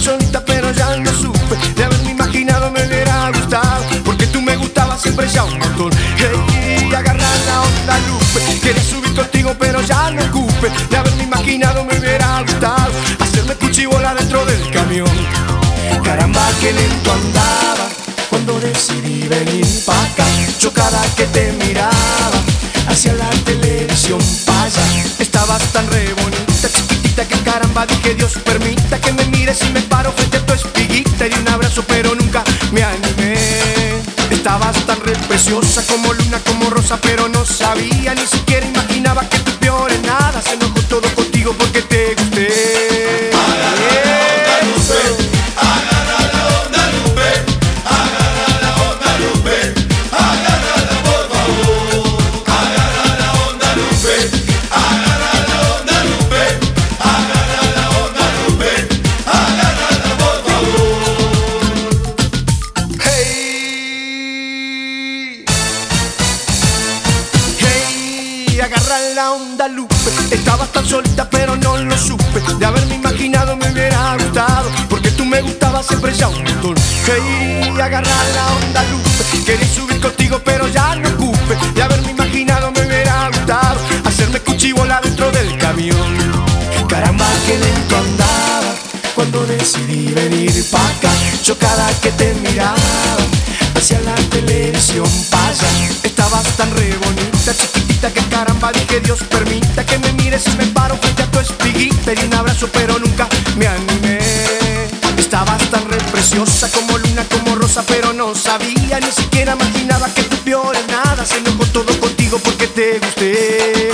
solita pero ya no supe. De haberme imaginado me hubiera gustado, porque tú me gustabas siempre ya un montón. Hey, agarra la onda, Lupe. Quería subir contigo pero ya no ocupe. De haberme imaginado me hubiera gustado hacerme cuchibola dentro del camión. Caramba, que lento andaba cuando decidí venir pa' acá. Yo cada que te miraba hacia la televisión pa' allá. Estabas tan re bonita, chiquitita, que caramba dije Dios permita que me mires y me paro frente a tu espiguita. Y di un abrazo pero nunca me animé. Estabas tan re preciosa como luna, como rosa, pero no sabía, ni siquiera imaginaba que tú peor en nada. Se enojó todo contigo porque te gusté. Agarra la onda, Lupe. Estabas tan solita pero no lo supe. De haberme imaginado me hubiera gustado, porque tú me gustabas siempre ya un montón. Hey, agarra la onda, Lupe. Quería subir contigo pero ya no ocupe. De haberme imaginado me hubiera gustado hacerme cuchibola dentro del camión. Caramba, que lento andaba cuando decidí venir pa' acá. Yo cada que te miraba hacia la televisión pa' allá. Estabas tan re bonita, chiquitita, que caramba dije Dios permita que me mires y me paro frente a tu espiguita. Y di un abrazo pero nunca me animé. Estabas tan re preciosa como luna, como rosa, pero no sabía, ni siquiera imaginaba que tú peor en nada. Se enojó todo contigo porque te gusté.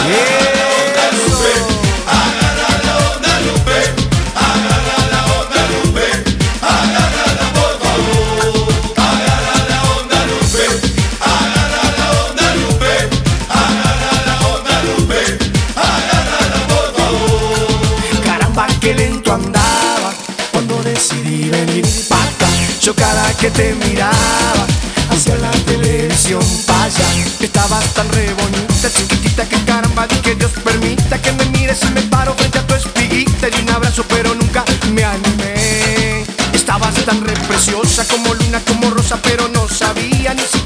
Que lento andaba cuando decidí venir pa' acá. Yo cada que te miraba hacia la televisión pa' allá. Estabas tan re bonita, chiquitita, que caramba dije Dios permita que me mires y me paro frente a tu espiguita. Y di un abrazo pero nunca me animé. Estabas tan re preciosa como luna, como rosa, pero no sabía, ni siquiera